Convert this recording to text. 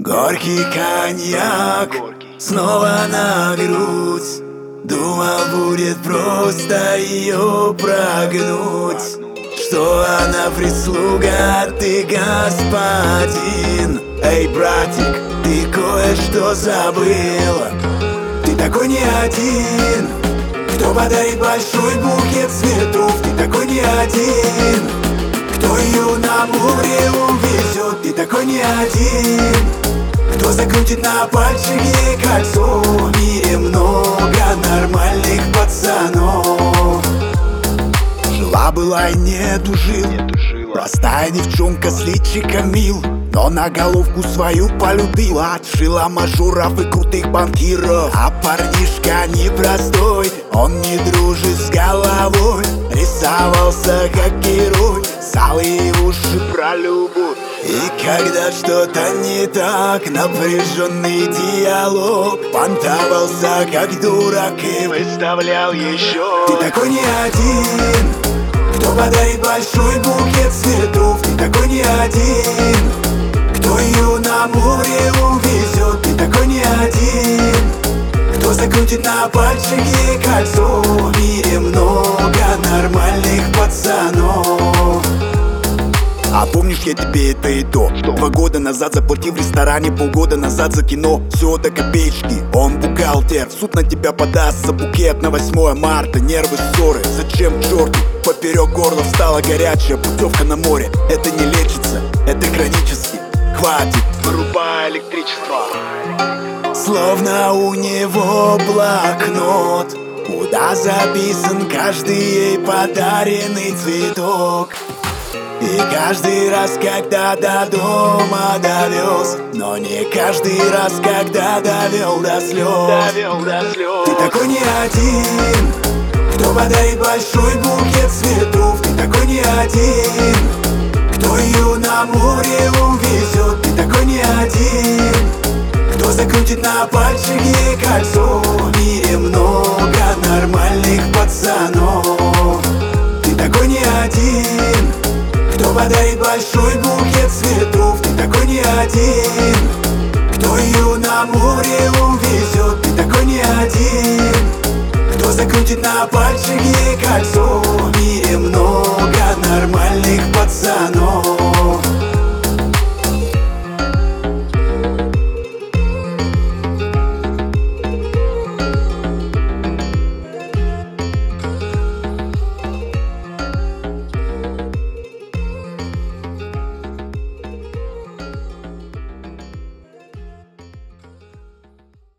Горький коньяк снова на грудь. Думал, будет просто ее прогнуть, что она прислуга, а ты господин. Эй, братик, ты кое-что забыла. Ты такой не один, кто подарит большой букет цветов. Ты такой не один, кто ее на море увезет. Ты такой не один, кто закрутит на пальчике кольцо. В мире много нормальных пацанов. Жила-была и не тужил, простая девчонка с личиком мил, но на головку свою полюбила. Отшила мажоров и крутых банкиров. А парнишка непростой, он не дружит с головой. Рисовался как герой, алые уши про любовь. И когда что-то не так, напряженный диалог, понтовался как дурак и выставлял еще. Ты такой не один, кто подарит большой букет цветов. Ты такой не один, кто ее на море увезет. Ты такой не один, кто закрутит на пальчике кольцо. В мире много нормальных пацанов. А помнишь, я тебе это и то 2 года назад заплатил в ресторане, полгода назад за кино. Все до копеечки, он бухгалтер. В суд на тебя подаст за букет на 8 марта. Нервы, ссоры, зачем к черту? Поперек горла встала горячая путевка на море. Это не лечится, это хронически. Хватит, вырубай электричество. Словно у него блокнот, куда записан каждый ей подаренный цветок. И каждый раз, когда до дома довез, но не каждый раз, когда довел до слез. Ты такой не один, кто подарит большой букет цветов. Ты такой не один, кто ее на море увезет. Ты такой не один, кто закрутит на пальчике кольцо. В мире много нормальных пацанов. Ты такой не один, кто подарит большой букет цветов. Ты такой не один, кто ее на море увезет. Ты такой не один, кто закрутит на пальчике кольцо. В мире много нормальных пацанов.